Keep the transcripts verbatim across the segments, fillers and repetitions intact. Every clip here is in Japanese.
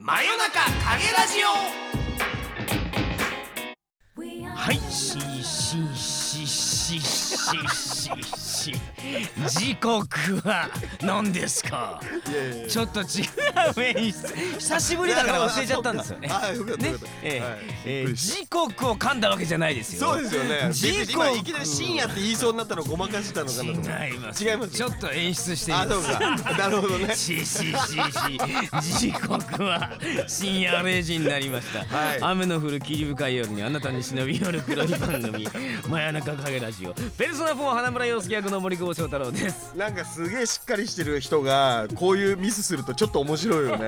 真夜中影ラジオ。はい、ししししししし時刻は何ですか？いやいやいやちょっと違う演出、久しぶりだから忘れちゃったんですよね。 ああ、よかったよかった。 えええー、時刻を噛んだわけじゃないですよ。 そうですよね。 時刻、 今いきなり深夜って言いそうになったのをごまかしたのかなと思って。 違います。 違います。 ちょっと演出しています。 あ、そうか。なるほどね。 しししし時刻は深夜れいじになりました、はい、雨の降る霧深い夜にあなたに忍び寄る黒い番組真夜中影ラジオ。ペルソナフォー花村陽介役の森久保祥太郎です。 なんかすげえしっかりしてる人がこういうミスするとちょっと面白いよね。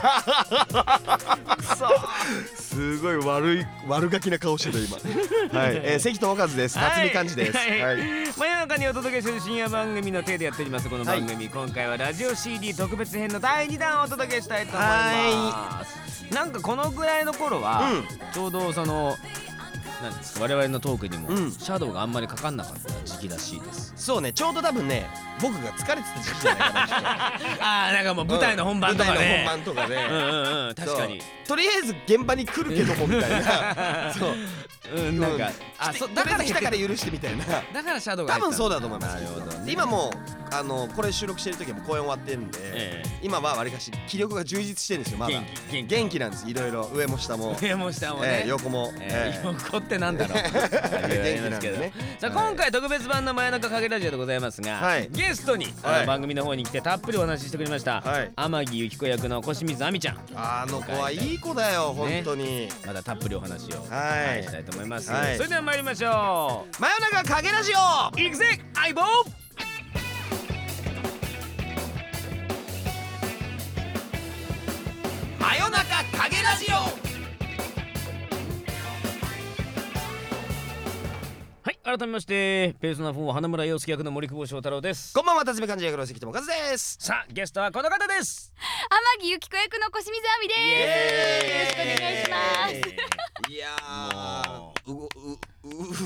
すごい悪い悪ガキな顔してる今。はい、えー、関智和です。辰巳寛治です。はい、はい、 真夜中にお届けする深夜番組の手でやっておりますこの番組、はい、今回はラジオ シーディー 特別編のだいにだんをお届けしたいと思います。なんかこのぐらいの頃は、うん、ちょうどそのなんですか、我々のトークにも、うん、シャドウがあんまりかかんなかった時期らしいです。 そうね、ちょうど多分ね、僕が疲れてた時期じゃないかな。 ああ、なんかもう舞台の本番とかね、 舞台の本番とかね、 うんうんうん、確かにとりあえず現場に来るけどもみたいな。そう、 うん、なんか、 あ、そだから来たから許してみたいな。 だからシャドウが多分そうだと思います。 なるほどね。 今もうあのこれ収録してる時はもう公演終わってるんで、ええ、今はわりかし気力が充実してるんですよ。まだ元気元気元気なんです。いろいろ上も下も上も下もね、 えー、横も、 えー、横ってなんだろう。元気なんですね。さあ今回特別版の真夜中影ラジオでございますが、はい、ゲストに、はい、番組の方に来てたっぷりお話ししてくれました、はい、天城由紀子役の小清水亜美ちゃん。 あの子はいい子だよ本当に、ね、 またたっぷりお話を、 はい、 したいと思います、はい、それでは参りましょう。 真夜中影ラジオ行くぜ相棒。 真夜中影ラジオ。 はい、改めましてペルソナフォー花村陽介役の森久保祥太郎です。 こんばんは、辰巳寛治役の関智和です。 さあゲストはこの方です。 天城由紀子役の小清水亜美です。よろしくお願いします。 いやー、うううう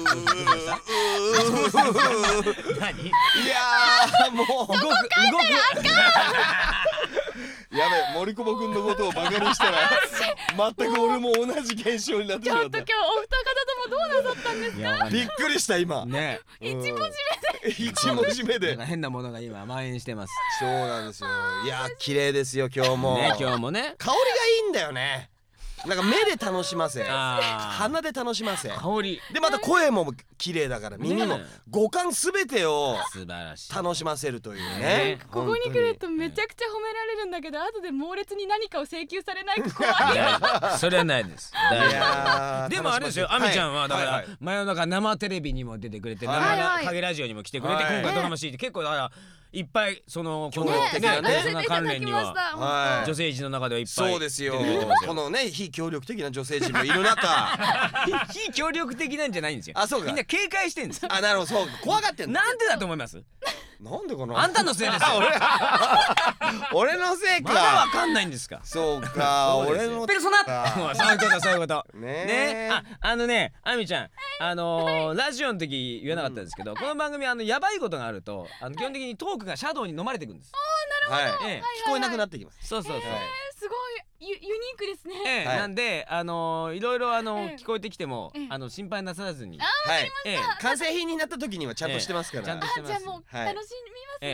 何？ いやー、もうそこ噛んだらあかん。 やべ、森久保君のことをバカにしたら全く俺も同じ現象になってしまった。 ちょっと今日お二方ともどうなさったんですか？ びっくりした今ね。 一文字目で一文字目で変なものが今蔓延してます。 そうなんですよ。いや綺麗ですよ今日もね。今日もね、 香りがいいんだよね。なんか目で楽しませ、鼻で楽しませ、 香りでまた声も綺麗だから耳も五感すべてを素晴らしい楽しませるというね。 ここに来るとめちゃくちゃ褒められるんだけど、後で猛烈に何かを請求されないか怖い。 それはないです。でもあれですよ、亜美ちゃんはだから真夜中生テレビにも出てくれて、生影ラジオにも来てくれて、今回ドラマ シーディー 結構だからいっぱいそのこのペルソナ関連には女性陣の中ではいっぱい。 そうですよ。このね非協力的な女性陣もいる中、 非協力的なんじゃないんですよ。 あ、そうか。 みんな警戒してんです。 あ、なるほど、そう怖がってんの。 なんでだと思います？ なんでかな。 あんたのせいですよ。 俺のせいか。 まだわかんないんですか。 そうか。俺のペルソナ。そういうことそういうこと。 ね。 あ、あのね、亜美ちゃん、あのラジオの時言わなかったんですけど、この番組あのやばいことがあると、あの基本的にトークがシャドウに飲まれていくんです。 ああ、なるほど。 聞こえなくなってきます。 そうそうそう。 すごいユニークですね。 なんであのいろいろあの聞こえてきてもあの心配なさらずに。 はい。 完成品になった時にはちゃんとしてますから。 ちゃんとしてます。 じゃあもう楽しみます。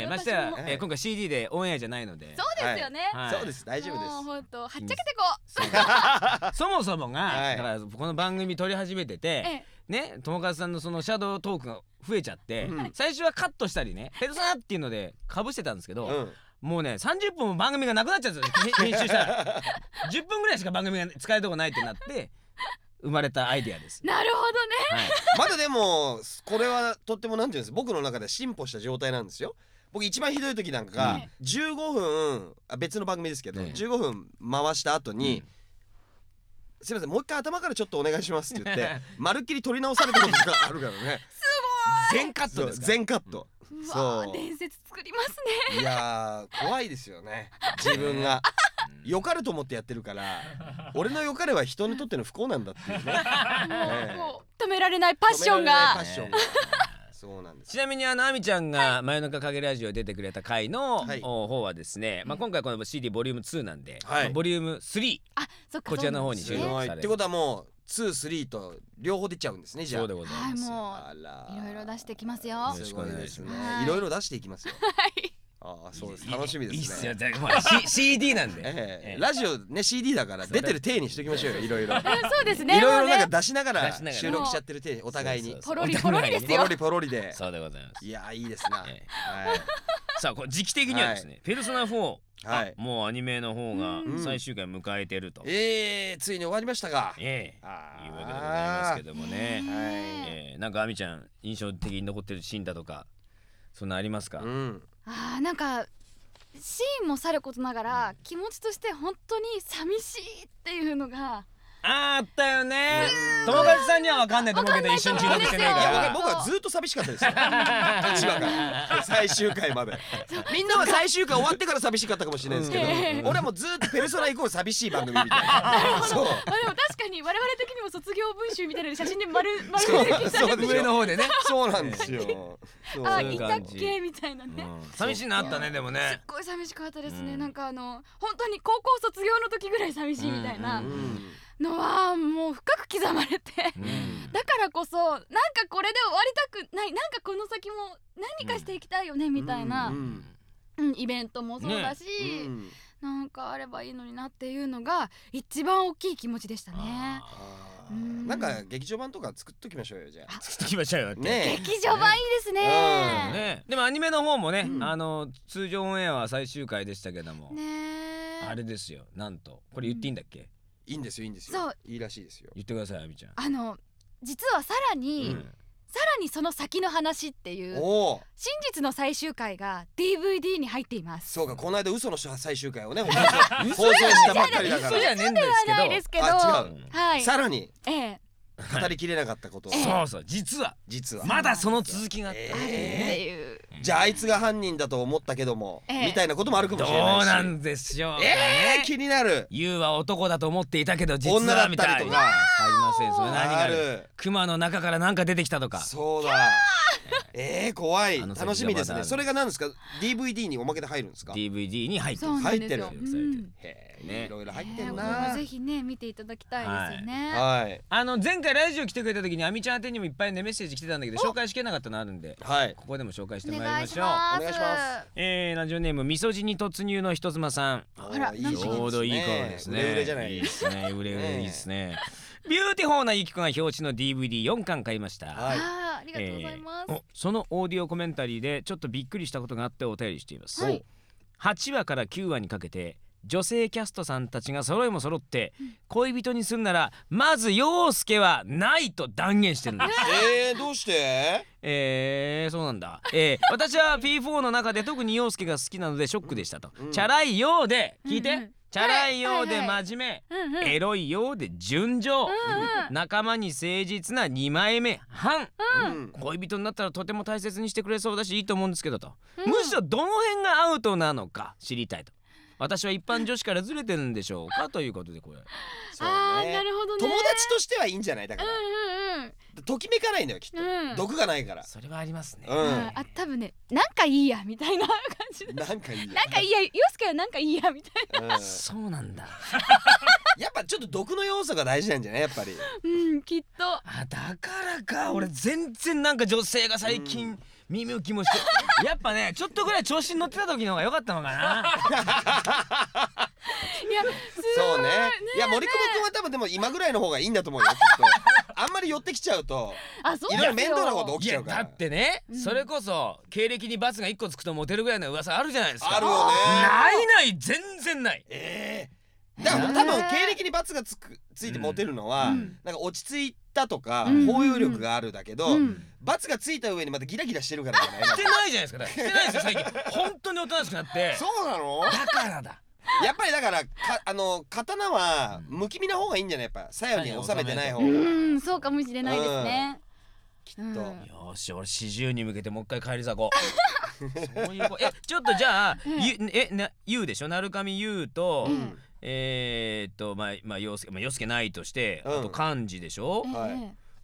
ましてや今回 シーディー でオンエアじゃないので。 そうですよね。 そうです、大丈夫です。 もう本当はっちゃけてこう。そもそもがだからこの番組撮り始めててね、友和さんのそのシャドウトークが増えちゃって、最初はカットしたりね、ペルソナっていうのでかぶしてたんですけど、もうねさんじゅっぷんも番組がなくなっちゃうんですよ。編集したらじゅっぷんぐらいしか番組が使えるとこないってなって生まれたアイデアです。 なるほどね。 まだでもこれはとってもなんていうんです、僕の中で進歩した状態なんですよ。僕一番ひどい時なんかじゅうごふん、あ、別の番組ですけどじゅうごふん回した後に「すいませんもう一回頭からちょっとお願いします」って言ってまるっきり撮り直されたことがあるからね。 すごい。 全カットですか。 全カット。 そう。伝説作りますね。 いやー怖いですよね。自分が良かれと思ってやってるから、俺の良かれは人にとっての不幸なんだっていうね。 もう止められないパッションが。 そうなんです。 ちなみにあのあみちゃんが真夜中影ラジオ出てくれた回の方はですね、まあ今回この シーディー ボリュームツーなんで、ボリュームスリーこちらの方に収録される。 ってことはもうツー、スリーと両方出ちゃうんですね。じゃあそうでございます。 もういろいろ出してきますよ。よろしくお願いします。 いろいろ出していきますよ。 はい。 ああ、そうです。楽しみですね。いいっすよ。 シーディー なんで。 ラジオね シーディー だから出てる体にしときましょうよ。いろいろ。 そうですね。 いろいろなんか出しながら収録しちゃってる体、お互いに。 ポロリポロリですよ。 ポロリポロリで。 そうでございます。 いやいいですね。はい。 さあこれ時期的にはですね、ペルソナフォー、もうアニメの方が最終回迎えてると。 ええ、ついに終わりましたが。 ええ。いうわけでございますけどもね。はい。なんかあみちゃん印象的に残ってるシーンだとかそんなありますか？ ああ、なんかシーンもさることながら気持ちとして本当に寂しいっていうのがあーあったよね。友達さんには分かんないと思うけど一緒に中毒してねえから。 僕はずっと寂しかったですよ。いちわから最終回まで。みんなは最終回終わってから寂しかったかもしれないですけど、俺はもうずっとペルソナイコール寂しい番組みたいな。そう。でも確かに我々的にも卒業文集みたいな写真で丸丸抜きされて上の方でね。 そうなんですよ。 あ、いたっけみたいなね。 寂しいなあったね。でもねすっごい寂しかったですね。なんかあの本当に高校卒業の時ぐらい寂しいみたいなのはもう深く刻まれて、だからこそなんかこれで終わりたくない、なんかこの先も何かしていきたいよねみたいなイベントもそうだし、なんかあればいいのになっていうのが一番大きい気持ちでしたね。 なんか劇場版とか作っときましょうよ。じゃあ作っときましょうよ。 ね、劇場版いいですね。 でもアニメの方もね、あの通常オンエアは最終回でしたけども、あれですよ、なんとこれ言っていいんだっけ？ いいんですよ、いいんですよ。いいらしいですよ。 言ってください、あみちゃん。 あの実はさらに、さらにその先の話っていう真実の最終回が ディーブイディー に入っています。 そうか、この間嘘の最終回をね放送したばっかりだから。 嘘じゃねえんですけど。 あ、違う。 はい。 さらに。 ええ。 語りきれなかったことを。 そうそう、実は実はまだその続きがあったっていう。 じゃああいつが犯人だと思ったけどもみたいなこともあるかもしれないし。 どうなんでしょう。 ええ、気になる。 ユウは男だと思っていたけど実はみたいな。ありません。それ何がある。熊の中から何か出てきたとか。 そうだ。えー、怖い。楽しみですね。それが何ですか？ ディーブイディー におまけで入るんですか？ ディーブイディー に入ってる。 入ってる。 へえ、いろいろ入ってるな。 ぜひね見ていただきたいですよね。 はい。 あの前回ラジオ来てくれた時にあみちゃん宛てにもいっぱいねメッセージ来てたんだけど紹介しきれなかったのあるんで、ここでも紹介してもらいましょう。 お願いします。 えー、ラジオネームみそじに突入の人妻さん。 あら、 ちょうどいい頃ですね。 売れ売れじゃない。 いいですね。売れ売れいいですね。ビューティフォーなゆきこが表紙の ディーブイディーよんかん買いました。 はい、ありがとうございます。 そのオーディオコメンタリーでちょっとびっくりしたことがあってお便りしています。はちわからきゅうわにかけて女性キャストさんたちが揃いも揃って恋人にするならまず陽介はないと断言してるんです。 えー、どうして？ えー、そうなんだ。えー、私は ピーフォー の中で特に陽介が好きなのでショックでしたと。チャラいようで聞いて。チャラいようで真面目、エロいようで純情、仲間に誠実なにまいめ半、恋人になったらとても大切にしてくれそうだしいいと思うんですけどと、むしろどの辺がアウトなのか知りたいと。私は一般女子からずれてるんでしょうかということでこれ。 あー、なるほどね。 友達としてはいいんじゃない？だからときめかないんだよきっと。毒がないから。 それはありますね。 あ、多分ね、なんかいいやみたいな感じで。 なんかいいや。 なんかいいや、ヨスケはなんかいいやみたいな。 そうなんだ。 やっぱちょっと毒の要素が大事なんじゃないやっぱり。 うん、きっと。 あ、だからか。俺全然なんか女性が最近耳浮きもして、やっぱねちょっとぐらい調子に乗ってた時の方が良かったのかな。 いや、 そうね。いや、森久保君は多分でも今ぐらいの方がいいんだと思うよきっと。あんまり寄ってきちゃうといろいろ面倒なこと起きちゃうから。 だってね、それこそ経歴にバツがいっこつくとモテるぐらいの噂あるじゃないですか。 あるよね。 ないない全然ない。 ええ。だから多分経歴にバツがつくついてモテるのはなんか落ち着いたとか包容力があるだけど、バツがついた上にまたギラギラしてるからじゃない。 してないじゃないですか。してないですよ最近。本当におとなしくなって。 そうなの？ だからだ。 やっぱりだからかあの刀は不気味な方がいいんじゃない？やっぱ鞘に収めてない方が。 うん、そうかもしれないですね。 きっと。 よし、俺四十に向けてもう一回帰り咲こう。そういうえちょっとじゃあえなゆうでしょ。鳴上ゆうとえっとまあまあ陽介まあ陽介ないとしてあと漢字でしょ。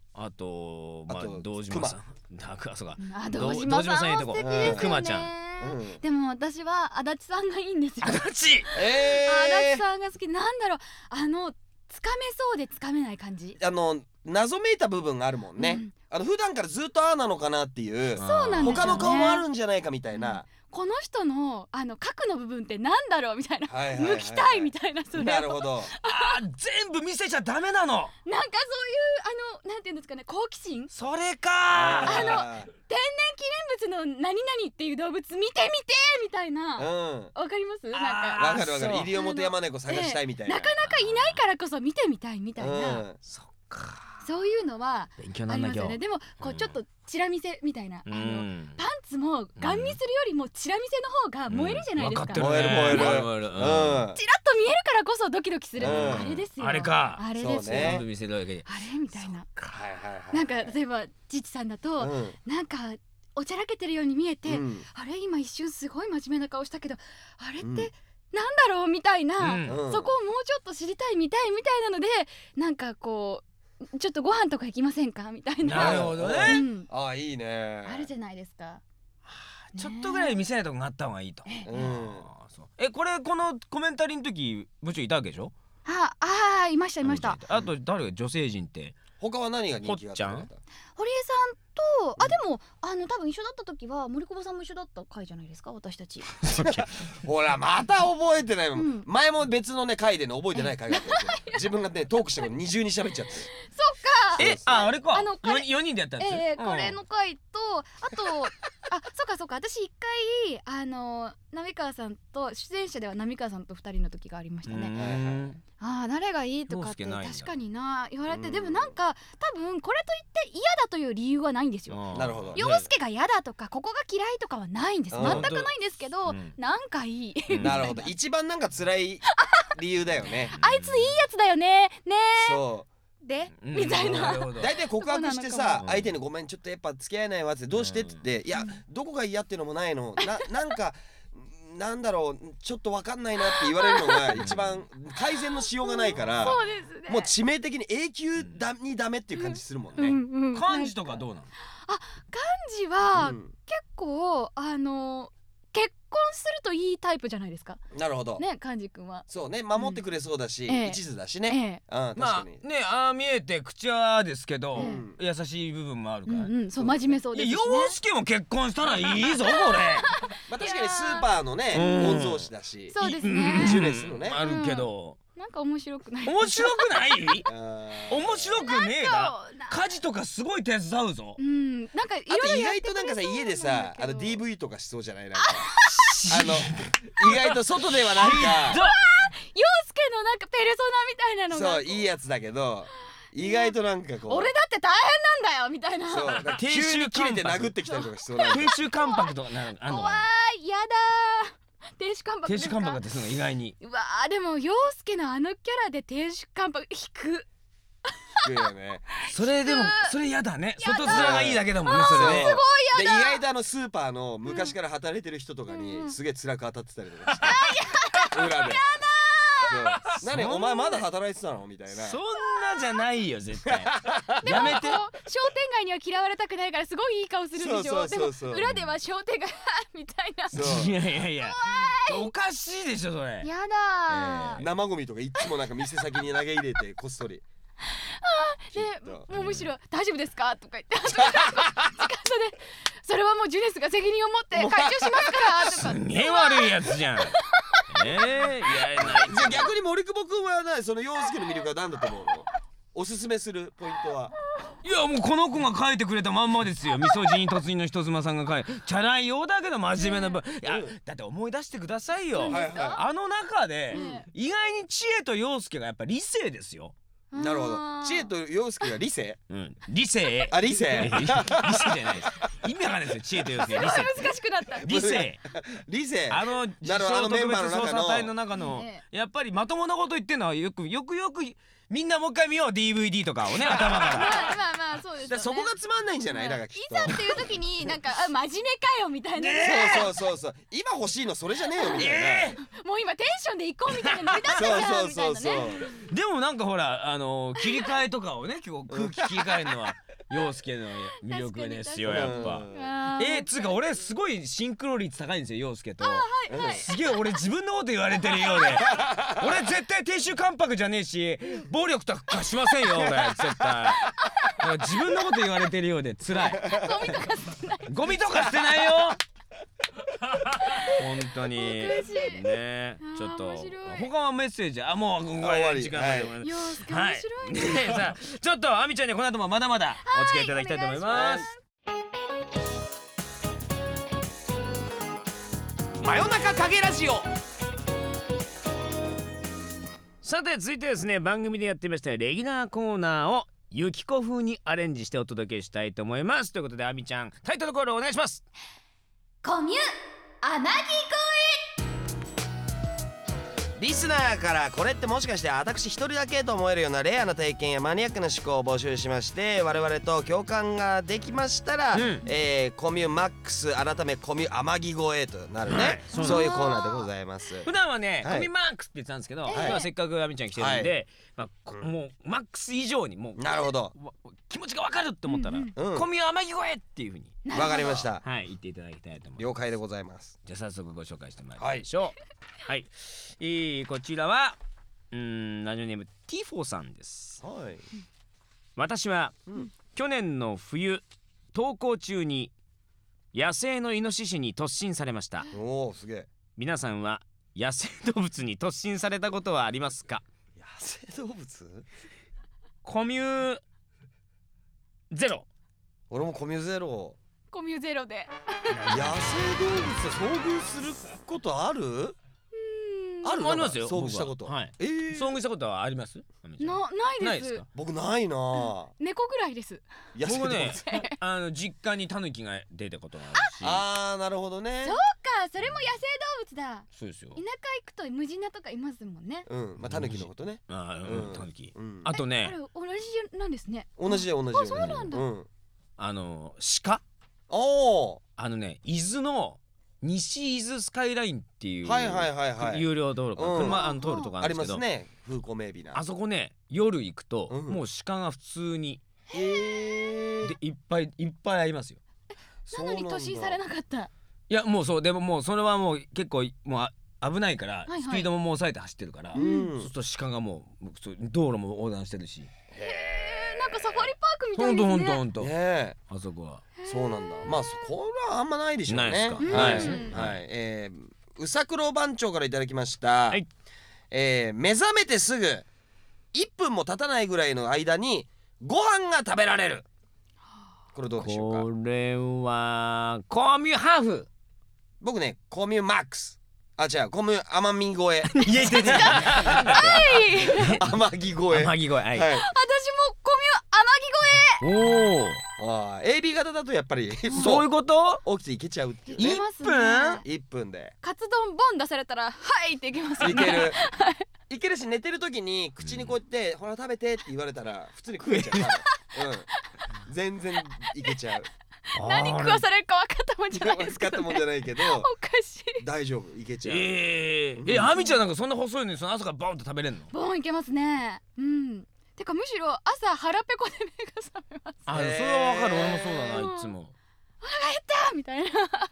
あとまああと堂島さんだからそうかあ堂島さんも素敵ですよね。 くまちゃん、 うん、 でも私は足立さんがいいんですよ。 足立、 えー、 足立さんが好き。なんだろう、あのつかめそうでつかめない感じ。 あの謎めいた部分があるもんね、うん、あの普段からずっとああなのかなっていう、 そうなんですよね、 他の顔もあるんじゃないかみたいな、うん、 この人のあの核の部分ってなんだろうみたいな、はいはいはいはい、抜きたいみたいな、それなるほどあー全部見せちゃダメなの。 なんかそういうあのなんていうんですかね、好奇心、 それかあの天然記念物の何々っていう動物見てみてみたいな、わ、うん、かります？なんかわかるわかる、西表山猫探したいみたいな、 なかなかいないからこそ見てみたいみたいな、 うん、そっか、 そういうのは勉強なんだけど、 ありますよね。でもこうちょっとチラ見せみたいな、うん、あのパンツもガン見するよりもチラ見せの方が燃えるじゃないですか、うん、 燃える燃える、 チラッと見えるからこそドキドキする、うん、あれですよ、 あれか、 あれですよ、 全部見せるだけであれみたいな、 はいはいはい、 なんか例えばチッチさんだと、うん、なんかおちゃらけてるように見えて、うん、あれ今一瞬すごい真面目な顔したけどあれって、うん、なんだろうみたいな、うん、そこをもうちょっと知りたいみたいみたいなので、なんかこうちょっとご飯とか行きませんかみたいな。 なるほどね、 うん、 ああいいね、 あるじゃないですか。 ちょっとぐらい見せないとこがあった方がいいと、うん、そうえこれこのコメンタリーの時もちろんいたわけでしょ。 ああいましたいました。 あと誰が女性陣って、 他は何が人気があったの？ 堀江さんと、あでもあの多分一緒だった時は森久保さんも一緒だった回じゃないですか、私たちほらまた覚えてないもん、うん、前も別のね回でね覚えてない回があったんですよ自分がねトークしたこと二重に喋っちゃってそっかえああれかあのよにんでやったんです、 えー、これの回とあとあそうかそうか、私一回あの浪川さんと出演者では浪川さんとふたりの時がありましたね。ああ誰がいいとかって確かにな言われて、でもなんか多分これといって嫌だという理由はないんですよ。 なるほど。 陽介が嫌だとかここが嫌いとかはないんです、全くないんですけど、うん、なんかいいなるほど一番なんか辛い理由だよねあいついいやつだよねねそうで、うん、みたいな大体告白してさ相手にごめんちょっとやっぱ付き合えないわってどうしてって言って、うん、いやどこが嫌っていうのもないのななんかなんだろうちょっと分かんないなって言われるのが一番改善のしようがないからそうですね、 もう致命的に永久だにダメっていう感じするもんね、うんうんうん、漢字とかどうなの？ あ漢字は結構、うん、あの結婚するといいタイプじゃないですか。 なるほどね、漢字くんはそうね守ってくれそうだし、うん、一途だしね、ええ、うん、確かに、 まあねああ見えて口はですけど、うん、優しい部分もあるから、 うんうん、そう真面目そうですしね。 陽介も結婚したらいいぞこれまあ確かにスーパーのね御曹司だし、 そうですね、 ジュレスのねあるけど、 なんか面白くない面白くない面白くねえな。家事とかすごい手伝うぞ。 うんなんかいろいろ意外となんかさ家でさあの ディーブイ とかしそうじゃないなんかあの意外と外ではなんか陽介のなんかペルソナみたいなのがそういいやつだけど意外となんかこう俺だって大変なんだよみたいなそう急に切れて殴ってきたりとかしそうな亭主関白とかなんかあんの怖いやだ亭主関白ですか？ 亭主関白ってするの意外にうわーでも陽介のあのキャラで亭主関白引く引くよねそれでもそれやだね外面がいいだけだもんねそれねすごいやだで意外とあのスーパーの昔から働いてる人とかにすげえ辛く当たってたりとかして裏でやだ何お前まだ働いてたのみたいなそんなじゃないよ絶対やめて商店街には嫌われたくないからすごいいい顔するんでしょ。でも裏では商店街みたいないやいやいやおかしいでしょそれやだ、 えー、生ゴミとかいつもなんか店先に投げ入れてこっそりでもうむしろ大丈夫ですかとか言ってそれはもうジュネスが責任を持って回収しますからとかすげえ悪いやつじゃんえー、いやないじゃあ逆に森久保君はなその陽介の魅力は何だと思うの？おすすめするポイントは。 いやもうこの子が書いてくれたまんまですよ。みそじに突入の人妻さんが書いてチャラいようだけど真面目な部分、いやだって思い出してくださいよ、はいはい、あの中で、うん、意外に知恵と陽介がやっぱ理性ですよ。 なるほど。知恵と陽介が理性？ うん。理性。 あ、理性。 理性じゃないです。意味わかんないですよ。知恵と陽介。理性。 難しくなった。 理性。 理性。 あの自称特別捜査隊の中のやっぱりまともなこと言ってるのはよくよくよくみんなもう一回見よう ディーブイディー とかをね頭からまあまあまあそうですよね。 そこがつまんないんじゃない？だからきっといざっていう時になんかあ真面目かよみたいな、 そうそうそうそう今欲しいのそれじゃねえよみたいな、えー、もう今テンションで行こうみたいなノリだったじゃんみたいなね。そうそうそうそうでもなんかほらあの切り替えとかをね結構空気切り替えるのは陽介の魅力ですよやっぱ。えー、つうか俺すごいシンクロ率高いんですよ陽介と。 はいはい、 すげえ俺自分のこと言われてるようで俺絶対亭主関白じゃねえし暴力とかしませんよ俺絶対自分のこと言われてるようで辛い。 ゴミとか捨てないゴミとか捨てないよ本当にねちょっと他はメッセージあもう終わり時間が陽介面白いね、 はい、さあちょっとあみちゃんにこの後もまだまだお付き合いいただきたいと思います。 真夜中影ラジオ。 さて続いてですね番組でやってましたレギュラーコーナーをゆきこ風にアレンジしてお届けしたいと思います。ということであみちゃんタイトルコールお願いします。 コミュ天城リスナーからこれってもしかして私一人だけと思えるようなレアな体験やマニアックな思考を募集しまして我々と共感ができましたら、うんえー、コミュマックス改めコミュ天城越えとなるね、はい、そう, そういうコーナーでございます。 普段はね、はい、コミュマックスって言ってたんですけど、はい、今日はせっかくあみちゃん来てるんで、はいまあ、もうマックス以上にもうなるほど気持ちが分かるって思ったら、うんうん、コミュ天城越えっていう風にわかりましたはい言っていただきたいと思います。 了解でございます。 じゃあ早速ご紹介してまいりましょう。はい、はい、えー、こちらはうーんラジオネームティフォさんです。はい、私は、うん、去年の冬登校中に野生のイノシシに突進されました。 おーすげえ。 皆さんは野生動物に突進されたことはありますか？ 野生動物？ コミュゼロ。 俺もコミュゼロ。 コミュゼロで野生動物と遭遇することある？ある？ ありますよ。 遭遇したこと。 はい。えー、遭遇したことはあります？ な、ないです。 僕ないな、 うん。猫ぐらいです。 僕ね、あの実家にタヌキが出たことがあるし。 ああ、なるほどね。 そうか、それも野生動物だ。 そうですよ。 田舎行くとムジナとかいますもんね。 うん、まあタヌキのことね。 ああ、うん、タヌキ。あとね、 あれ同じなんですね。 同じで同じ。 あ、そうなんだ。 あの鹿。 おお。 あのね、伊豆の西伊豆スカイラインっていうはいはいはいはい、 有料道路か、うん、車あの通るとかあるんですけど、 ありますね、風光明媚な。 あそこね夜行くと、うん、もう鹿が普通にへでいっぱいいっぱいありますよ。 なのに突進されなかった。いやもうそうでももうそれはもう結構もう危ないから、はいはい、スピードももう抑えて走ってるから、うん、そうすると鹿がもう道路も横断してるし、へえ、なんかサファリパークみたいですね。 ほんとほんとほんと、 ね、 あそこはそうなんだ。まあこれはあんまないでしょうね。 ないですか。 はい、はい、えー、うさくろ番長からいただきました、はい、えー、目覚めてすぐいっぷんも経たないぐらいの間にご飯が食べられる。これどうでしょうか。 これはコミュハーフ。 僕ねコミュマックス。あ、違う、コミュ甘み越え。 いやいやいや甘ぎ越え。 甘ぎ越え、はい、 私もコミュ甘ぎ越え。おお。あ、エービー 型だとやっぱりそういうこと？ 起きていけちゃうっていう、 ね。いっぷん？ いっぷんで。 カツ丼ボン出されたらはいっていけますよね。 いける。いけるし、寝てる時に口にこうやってほら食べてって言われたら普通に食えちゃう。うん。全然いけちゃう。 何食わされるか分かったもんじゃないですか、ね、 分かったもんじゃないけどおかしい。 大丈夫、いけちゃう。 えー、え、あみちゃんなんかそんな細いのにその朝からボンと食べれんの？ ボンいけますね。うん。てかむしろ朝腹ペコで目が覚めます。 あ、それは分かる。俺もそうだな、いつも。 お腹減ったみたいな。 うん。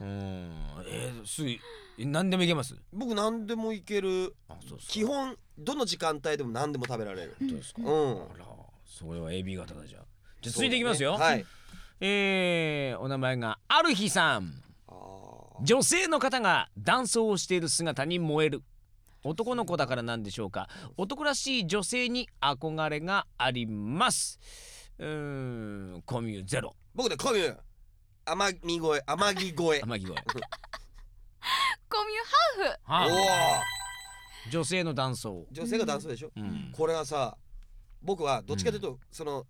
えー、すぐ何でもいけます？ 僕何でもいける。あ、そうそう。基本どの時間帯でも何でも食べられる。 どうですか？ うん。 あら、それは エービー 型だじゃあ。じゃあ続いていきますよ。 はい。 えー、お名前がある日さん。女性の方がダンスをしている姿に燃える。男の子だからなんでしょうか。男らしい女性に憧れがあります。うーん、コミュゼロ。 僕ねコミュ甘み声、甘ぎ声。 甘ぎ声。 コミュハーフ。 はあ、お女性のダンスを。 女性がダンスでしょ、うん、これはさ、僕はどっちかというと、うん、その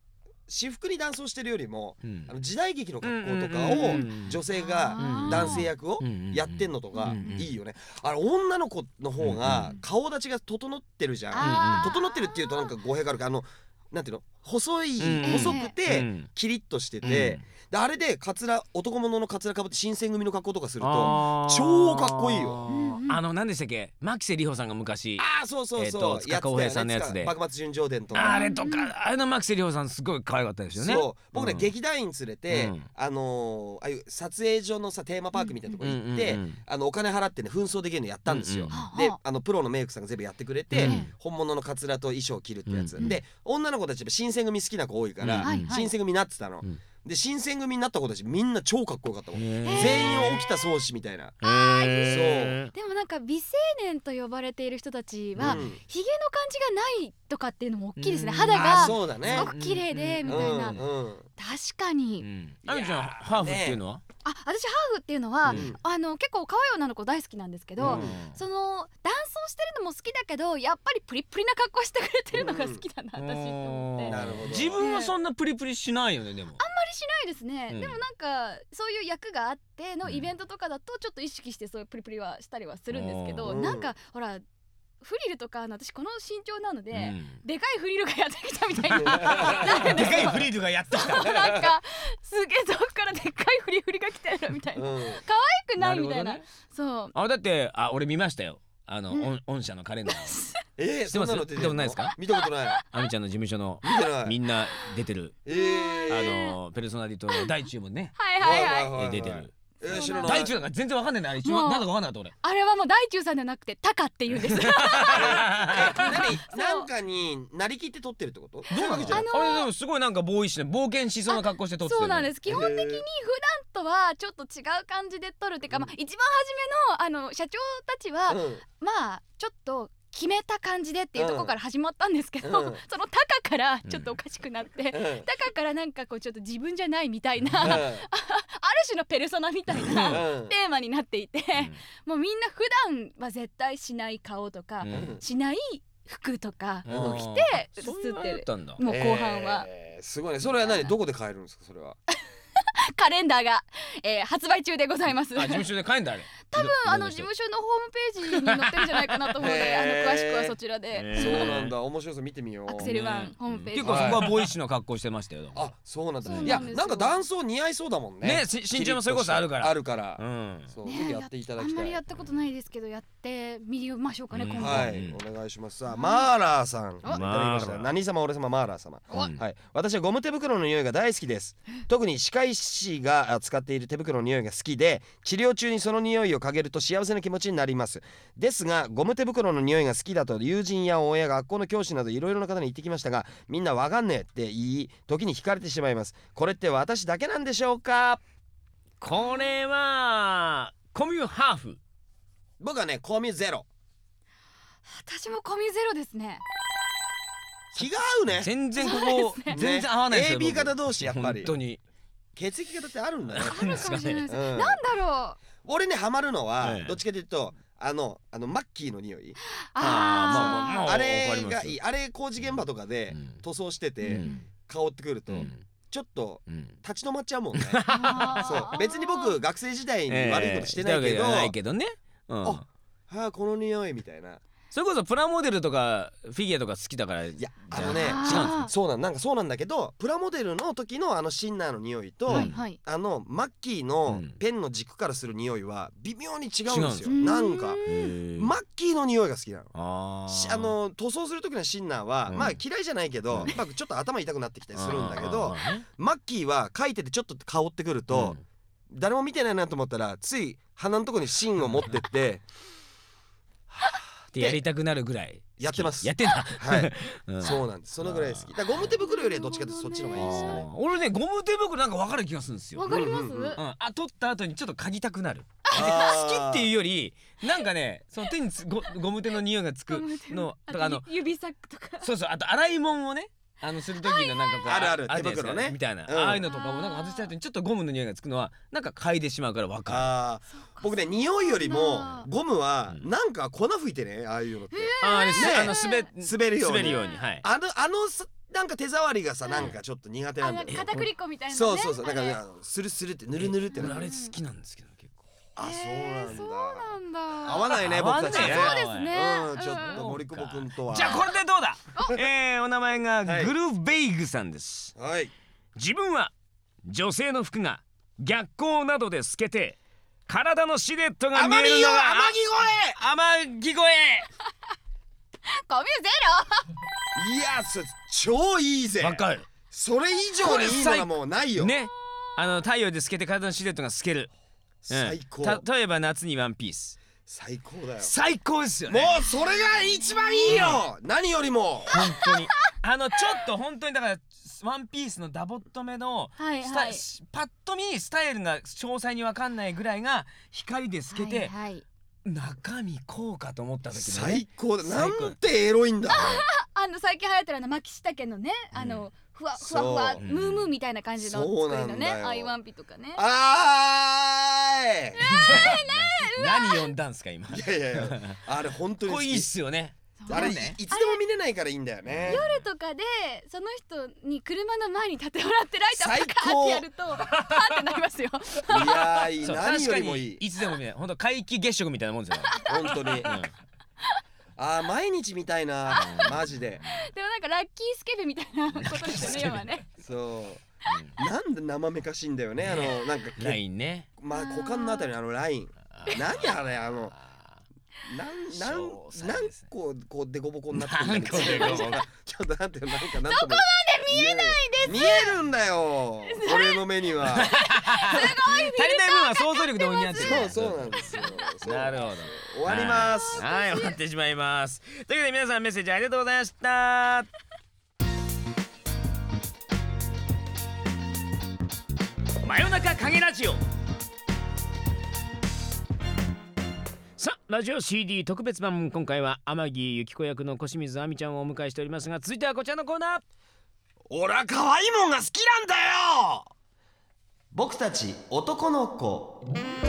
私服に男装してるよりも、 うん、 あの時代劇の格好とかを女性が男性役をやってんのとかいいよね。あれ女の子の方が顔立ちが整ってるじゃん。整ってるっていうとなんか語弊があるから、あのなんていうの、細い、細くてキリッとしてて、であれでカツラ、男物のカツラかぶって新選組の格好とかすると超かっこいいよ。 あの何でしたっけ、牧瀬里穂さんが昔、 ああそうそうそう、 塚浩平さんのやつで幕末純情伝とかあれとか、あれの牧瀬里穂さんすごい可愛かったですよね。 そう、僕ね劇団員連れてあのああいう撮影所のさテーマパークみたいなとこ行って、あのお金払ってね紛争できるのやったんですよ。であのプロのメイクさんが全部やってくれて、本物のカツラと衣装を着るってやつで、女の子たち新選組好きな子多いから新選組になってたの。で新選組になった子たちみんな超かっこよかったもん。全員を起きた宗師みたいな。そうでもなんか美青年と呼ばれている人たちは、うん、ひげの感じがないとかっていうのも大きいですね。肌がすごく綺麗でみたいな。確かに。 あみちゃんハーフっていうのは？ あ、私ハーフっていうのは、うん、あの結構可愛い女の子大好きなんですけど、うん、そのダンスをしてるのも好きだけど、やっぱりプリプリな格好してくれてるのが好きだな、うん、私って思って。 なるほど。 自分はそんなプリプリしないよね。でもあんまりしないですね、うん、でもなんかそういう役があってのイベントとかだとちょっと意識してそういうプリプリはしたりはするんですけど、うん、なんかほらフリルとか、私この身長なので、うん、でかいフリルがやってきたみたいなでかいフリルがやってきたなんかすげえ遠くからでっかいフリフリが来てるみたいな、うん、可愛くないみたいな、ね、そうあだってあ俺見ましたよ、あの、うん、御社のカレンダーえー、 知ってます？見たことないですか？ 見たことない。 あみちゃんの事務所のみんな出てる、えー、あのペルソナリティの大中もねはいはいはい出てる。 えー、知らない。 大中なんか全然わかんないんだ。あれ一番なんだかわかんなかった俺。 あれはもう大中さんじゃなくてタカって言うんです。 なんかになりきって撮ってるってこと？どういうわけじゃない？ あれでもすごいなんかボーイッシュね、冒険しそうな格好して撮ってる。 そうなんです。基本的に普段とはちょっと違う感じで撮るっていうか、まあ一番初めのあの社長たちは、まあちょっと決めた感じでっていうところから始まったんですけど、うん、そのタカからちょっとおかしくなって、うん、タカからなんかこうちょっと自分じゃないみたいな、うん、ある種のペルソナみたいなテーマになっていて、うん、もうみんな普段は絶対しない顔とか、うん、しない服とかを着て映ってる。もう後半は、 えー、すごいね。それは何、どこで買えるんですか？それはカレンダーが、えー、発売中でございます。 あ、事務所で買えんだあれ。 多分あの事務所のホームページに載ってるんじゃないかなと思うので、あの詳しくはそちらで。 そうなんだ、面白そう、見てみよう。 アクセルワンホームページ。 結構そこはボーイッシュの格好してましたよ。 あ、そうなんだ。いや、なんか男装似合いそうだもんね。 ね、身長もそれこそあるから。 あるから。そう、ぜひやっていただきたい。 あんまりやったことないですけど、やってみましょうかね今度。 はい、お願いします。さあ、マーラーさんいただきました。何様俺様マーラー様。はい、私はゴム手袋の匂いが大好きです。特に歯科医師が使っている手袋の匂いが好きで、治療中にその匂いを嗅げると幸せな気持ちになります。ですがゴム手袋の匂いが好きだと友人や親、学校の教師などいろいろな方に言ってきましたが、みんなわかんねえって言い、時に惹かれてしまいます。これって私だけなんでしょうか？ これはコミュハーフ。 僕はねコミュゼロ。 私もコミュゼロですね。 気が合うね。 全然ここ、ね、全然合わないですよ。 エービー 型同士やっぱり本当に血液型ってあるんだね。 あるかもしれないです、うん、なんだろう。 俺ねハマるのは、はい、どっちかというとあのあのマッキーの匂い。 ああ、あれがいい。あれ工事現場とかで塗装してて、うん、香ってくると、うん、ちょっと立ち止まっちゃうもんね。そう別に僕学生時代に悪いことしてないけど、えー、 ないけどね、うん、 ああこの匂いみたいな。 それこそプラモデルとかフィギュアとか好きだから。いやあのね違うんです。そうなんなんかそうなんだけど、プラモデルの時のあのシンナーの匂いと、はいはい、あのマッキーのペンの軸からする匂いは微妙に違うんですよ。なんかマッキーの匂いが好きなの。ああの塗装する時のシンナーは、うん、まあ嫌いじゃないけど、うん、まあちょっと頭痛くなってきたりするんだけど、マッキーは書いててちょっと香ってくると、うん、誰も見てないなと思ったらつい鼻のとこに芯を持ってってってやりたくなるぐらいやってます。 やってんだ。 はい、うん、そうなんです。そのぐらい好き。だゴム手袋よりはどっちかというとそっちの方がいいですよね。 俺ねゴム手袋なんか分かる気がするんですよ。 わかります？うん、 うん、あ取った後にちょっと嗅ぎたくなる。好きっていうよりなんかね、その手につ ゴ, ゴム手の匂いがつくのとか、あの指サックとか、 そうそう、あと洗い物をねあのする時のなんかこうあるある手袋ねみたいな、うん、ああいうのとかもなんか外した後にちょっとゴムの匂いがつくのはなんか嗅いでしまうから分かる。あ僕ね匂いよりもゴムはなんか粉吹いてね、ああいうのって、 ああ、ね、あの滑滑るように滑るように、はい、 あのあのなんか手触りがさなんかちょっと苦手なんだよね。 片栗粉みたいなね。 そうそうそう、なんかねスルスルってぬるぬるってなる。 あれ好きなんですけど結構。 あ、そうなんだ。 そうなんだ。 合わないね僕たちね。 そうですね。 うん、ちょっと森久保くんとは。 じゃあこれでどうだ。えー、お名前がグルベイグさんです。 はい。 自分は女性の服が逆光などで透けて体のシルエットが見えるのが天天城越え。 ゴミゼいや、それ超いいぜ。 わかる。 それ以上にいいのがもうないよね。あの太陽で透けて体のシルエットが透ける。 最高。 例えば夏にワンピース。 最高だよ。 最高ですよね。 もうそれが一番いいよ。何よりも本当にあのちょっと本当にだからワンピースのダボっとめのはいスタ、 はい、 パッと見スタイルが詳細に分かんないぐらいが光で透けて、 はいはい、 中身こうかと思った時に、ね、 最高だ。なんてエロいんだ。 あの最近流行ってるあのマキシタケのね、あのふわふわふわムームーみたいな感じの作りのね、アイワンピとかね。 あーい。 何読んだんすか今。 いやいやいや、あれ本当に好き。 これいいっすよね。 あれいつでも見れないからいいんだよね。 夜とかでその人に車の前に立ってもらってライトパカーってやるとパーってなりますよ。 いやーいい。何よりもいい。 いつでも見れない。本当皆既月食みたいなもんですよ。 本当に。あー毎日見たいなマジで。 でもなんかラッキースケベみたいなことですよね今ね。 そう。なんで生めかしいんだよね、あのなんかラインね。 まあ股間のあたりのあのライン。何あれあの。なんなん何個こうデコボコになってるんだけど、ちょっとなんてなんかなんともそこまで見えないです。 見えるんだよ俺の目には。すごい足りない分は想像力で補ってる。 そうそうなんですよ。 なるほど。 終わります。 はい、終わってしまいます。というわけで皆さんメッセージありがとうございました。真夜中影ラジオ。さあラジオ シーディー 特別版、今回は天城ゆき子役の小清水亜美ちゃんをお迎えしておりますが、続いてはこちらのコーナー。 俺は可愛いもんが好きなんだよ。僕たち男の子。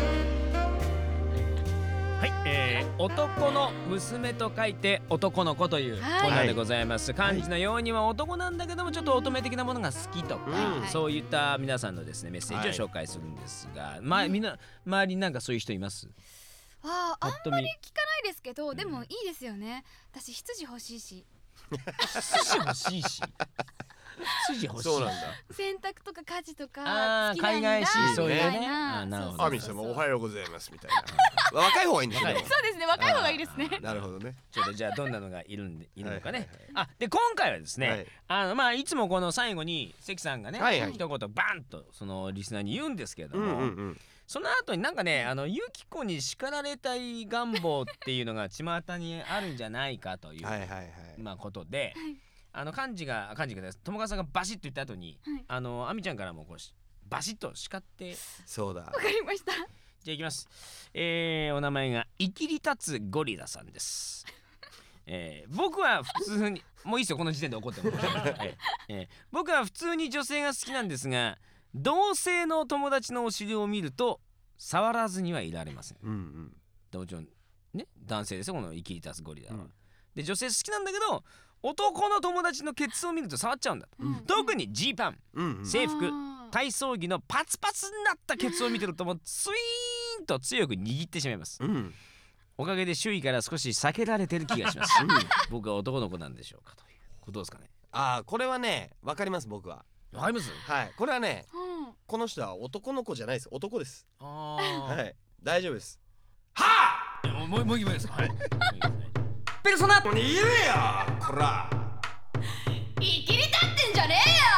はい、えー、男の娘と書いて男の子というコーナーでございます。はい、漢字のようには男なんだけどもちょっと乙女的なものが好きとか、うん、そういった皆さんのですねメッセージを紹介するんですが、はい、まあみんな周りになんかそういう人います？ ああ、あんまり聞かないですけど、でもいいですよね。私羊欲しいし。 羊欲しいし。羊欲しい。 そうなんだ。 洗濯とか家事とかあー海外しそういうね。あ、なるほど。 アミ様おはようございますみたいな。若い方がいいんだね。 そうですね、若い方がいいですね。 なるほどね。 ちょっとじゃあどんなのがいるんでいるのかね。あ、で今回はですね、あのまあいつもこの最後に関さんがね一言バンとそのリスナーに言うんですけれども。その後になんかね、あのユキコに叱られたい願望っていうのが巷にあるんじゃないかというまあことで、あの漢字が漢字が友川さんがバシッと言った後に、はい、あの亜美ちゃんからもこうバシッと叱って。 そうだ。 わかりました。 じゃあいきます。えー、お名前が生きり立つゴリラさんです。えー、僕は普通にもういいですよこの時点で怒っても、えー、僕は普通に女性が好きなんですが、同性の友達のお尻を見ると触らずにはいられません。うんうん、もちろんね男性ですよこの生きり立つゴリラは、うん、で女性好きなんだけど男の友達のケツを見ると触っちゃうんだと、うん、特にジーパン、うんうん、制服、体操着のパツパツになったケツを見てるともうツイーンと強く握ってしまいます、うん、おかげで周囲から少し避けられてる気がします、うん、僕は男の子なんでしょうかということですかね。ああ、これはね分かります。僕はわかります。はい、これはね、うん、この人は男の子じゃないです。男です。ああ、はい、大丈夫です。はあ、もうもういいですか。はい。ペルソナ。言えよ、こら。 生きり立ってんじゃね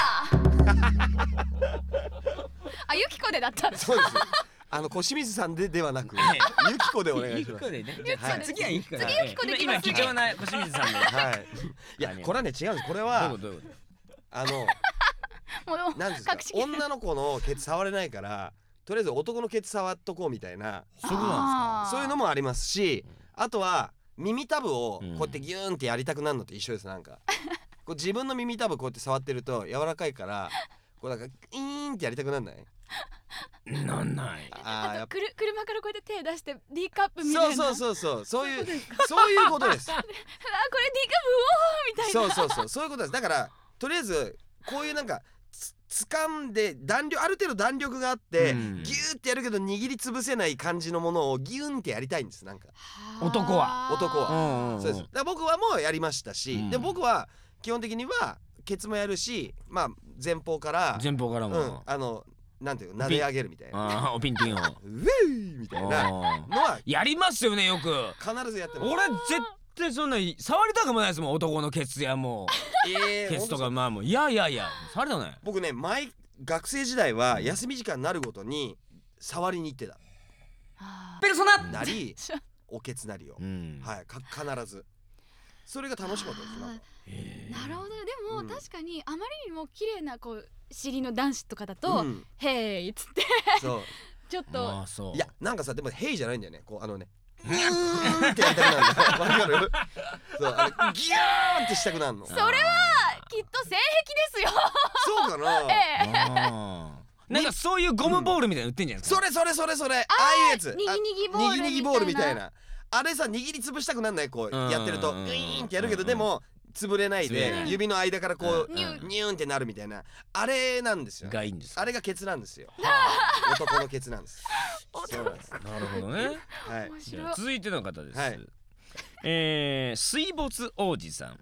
えよ。あ、ユキコでだった。 そうです。あの小清水さんでではなく、ユキコでお願いします。ユキコでね。はい、次はユキコで。次ユキコできます。今貴重な小清水さんで。はい。いや、これはね違うんです。これはあの。なんですか、女の子のケツ触れないからとりあえず男のケツ触っとこうみたいな、そうなんですか。そういうのもありますし、あとは耳たぶをこうやってギューンってやりたくなるのと一緒です。なんかこう自分の耳たぶこうやって触ってると柔らかいからこうなんかイーンってやりたくなんない？なんない。 あとくる車からこうやって手出して D カップみたいな。 そうそうそうそう、そういうそういうことです。あ、これ D カップおーみたいな。 そうそうそう、そういうことです。だからとりあえずこういうなんかつ掴んで弾力ある程度弾力があって、うん、ギューってやるけど握りつぶせない感じのものをギューンってやりたいんです。なんか男は男はそうです。だから僕はもうやりましたし、うん、で僕は基本的にはケツもやるし、まあ前方から前方からも、うん、 あのなんていうの撫で上げるみたいな、 おピンピンをウェイみたいなのはやりますよねよく。 必ずやってます。 俺絶対そんな触りたくもないですもん、男のケツやもう、えー、ケツとかまあもういやいやいや触りたくない。 僕ね前学生時代は休み時間になるごとに触りに行ってた。 ペルソナなりおケツなりを、うん、はいか必ずそれが楽しかったです。なんかなるほど。でも、うん、確かにあまりにも綺麗なこう尻の男子とかだと、うん、ヘイっつってそうちょっといやなんかさでもヘイじゃないんだよね。こうあのねギューンってやりたくなるんだ。わかる？そうあれギューンってしたくなるの。 それはきっと性癖ですよ。 そうかな。ええなんかそういうゴムボールみたいなの売ってんじゃないですか。 それそれそれそれああいうやつ。 にぎにぎボールにぎにぎボールみたいな。あれさ握りつぶしたくなんないこうやってるとグイーンってやるけどでも潰れないで指の間からこうニューンってなるみたいなあれなんですよ。 がいいんです。 あれがケツなんですよ。男のケツなんです。 そうなんです。なるほどね。はい。続いての方です。はい、えー、水没王子さん。はい、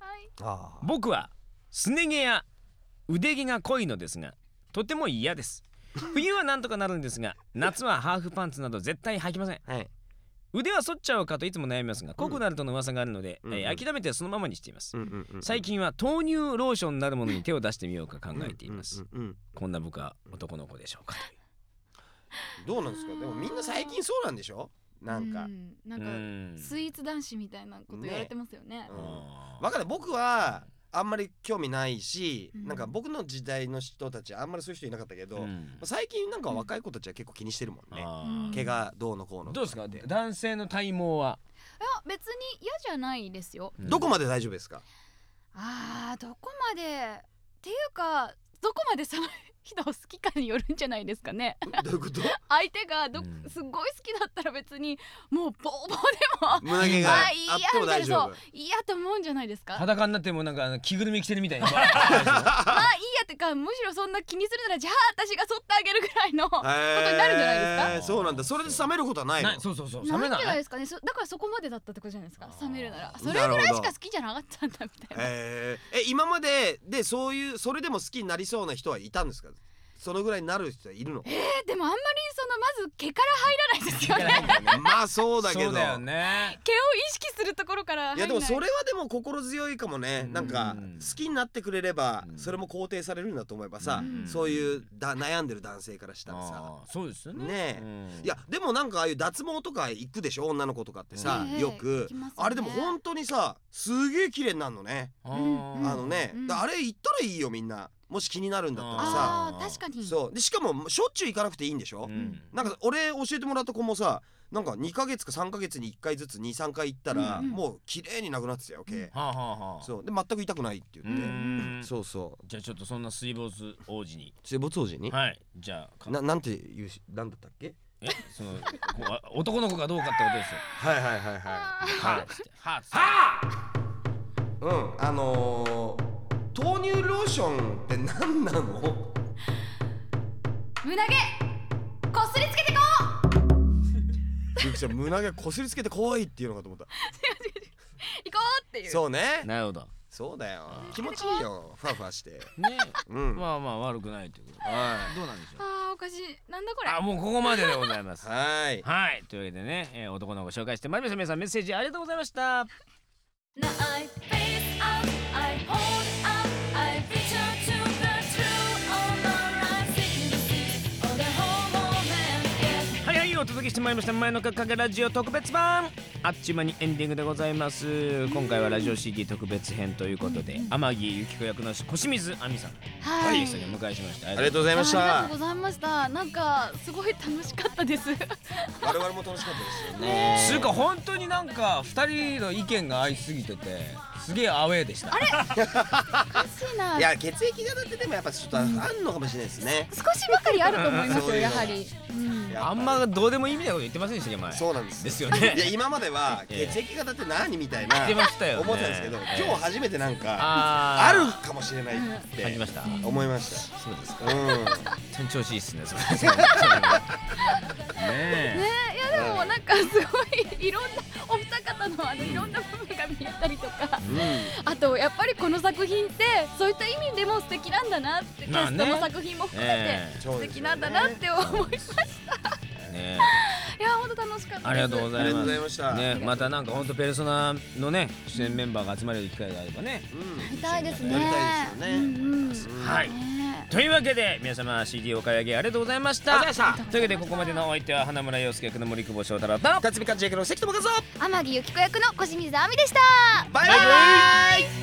僕はすね毛や腕毛が濃いのですがとても嫌です。冬はなんとかなるんですが夏はハーフパンツなど絶対履きません。はい、腕は剃っちゃおうかといつも悩みますが濃くなるとの噂があるので、うんえー、諦めてそのままにしています。最近は豆乳ローションなるものに手を出してみようか考えています。こんな僕は男の子でしょうか。 どうなんですか。でもみんな最近そうなんでしょ。なんか、うん、 なんかスイーツ男子みたいなこと言われてますよね。ね、 うん、分かんない。僕はあんまり興味ないし、うん、なんか僕の時代の人たちあんまりそういう人いなかったけど、うん、最近なんか若い子たちは結構気にしてるもんね、うん、毛がどうのこうの。 どうですか男性の体毛は。 いや別に嫌じゃないですよ、 うん、どこまで大丈夫ですか。 あーどこまでっていうかどこまでその人を好きかによるんじゃないですかね。 どういうこと？ 相手がど、うん、すごい好きだったら別にもうボーボーでも胸毛があっても大丈夫。 いやと思うんじゃないですか。 裸になってもなんか着ぐるみ着てるみたいな。まあいいやってかむしろそんな気にするならじゃあ私が剃ってあげるぐらいのことになるんじゃないですか。 えー、そうなんだ。それで冷めることはないの。 そうそうそう。 冷めないですかね。だからそこまでだったってことじゃないですか。冷めるならそれぐらいしか好きじゃなかったんだみたいな。 えー、え今まででそういうそれでも好きになりそうな人はいたんですか。そのぐらいになる人はいるの。 えー、でもあんまりそのまず毛から入らないですよね。 まあそうだけどそうだよね。 毛を意識するところから入らない。 いやでもそれはでも心強いかもね。なんか好きになってくれればそれも肯定されるんだと思えばさ、そういうだ悩んでる男性からしたらさ。 そうですよね。 ねえ、いやでもなんかああいう脱毛とか行くでしょ女の子とかってさ、よくあれでも本当にさすげえ綺麗になるのね。あのね、あれ行ったらいいよみんな。もし気になるんだったらさ。 あ確かに。 そうでしかもしょっちゅう行かなくていいんでしょ、うん、なんか俺教えてもらった子もさなんかにかげつかさんかげつにいっかいずつ にさんかい行ったら、うん、もう綺麗になくなってたよ毛、うん、そうで全く痛くないって言ってそうそう。 じゃあちょっとそんな水没王子に水没王子にはいじゃあななんて言うしなんだったっけえその男の子かどうかってことですよ。 はいはいはいはいははははうんあのー豆乳ローションって何なの？ 胸毛こすりつけてこう。ゆきちゃん胸毛こすりつけてこいっていうのかと思った。 行こうっていう。 そうね。 なるほど。 そうだよ。気持ちいいよ。ふわふわして。ね。 うん。まあまあ悪くないということで。はい。どうなんでしょう。 ああおかしい。なんだこれ。 あもうここまででございます。 はい。 はい。というわけでね、えー、男の子紹介してまいりました。皆さんメッセージありがとうございました。お届けしてまいりました前のかかがラジオ特別版あっちゅう間にエンディングでございます。今回はラジオ シーディー 特別編ということで天城ゆき子役の小清水亜美さんはいゲストにお迎えしました。 ありがとうございました。 ありがとうございました。なんかすごい楽しかったです我々も楽しかったですよね。 つうか本当になんかふたりの意見が合いすぎててすげえアウェーでした。 あれおかしいな。 いや血液型ってでもやっぱちょっとあんのかもしれないですね。 少しばかりあると思いますよ、 そういうのやはり。 あんまどうでもいいみたいなこと言ってませんでしたっけ前。 そうなんですですよね。 いや今までは血液型って何みたいな言ってましたよね。 思ってたんですけど、今日初めてなんかああるかもしれないって感じました。 思いました。 そうですか。 うん。 天調子いいっすね。それ。ねえ。 ねえ、いやでもなんかすごいいろんなお二方のあのいろんな部分が見えたりとか、あとやっぱりこの作品ってそういった意味でも素敵なんだなって、キャストの作品も含めて素敵なんだなって思いました。 ねいや本当楽しかったです。 ありがとうございます。 ありがとうございました。 ね、またなんか本当ペルソナのね出演メンバーが集まれる機会があればね。 やりたいですね。 やりたいですよね。 はい。というわけで皆様 シーディー お買い上げありがとうございました。というわけでここまでのお相手は花村洋介役の森久保祥太郎と辰巳勝役の関智和夫、 天城ゆき子役の小清水亜美でした。 バイバイ。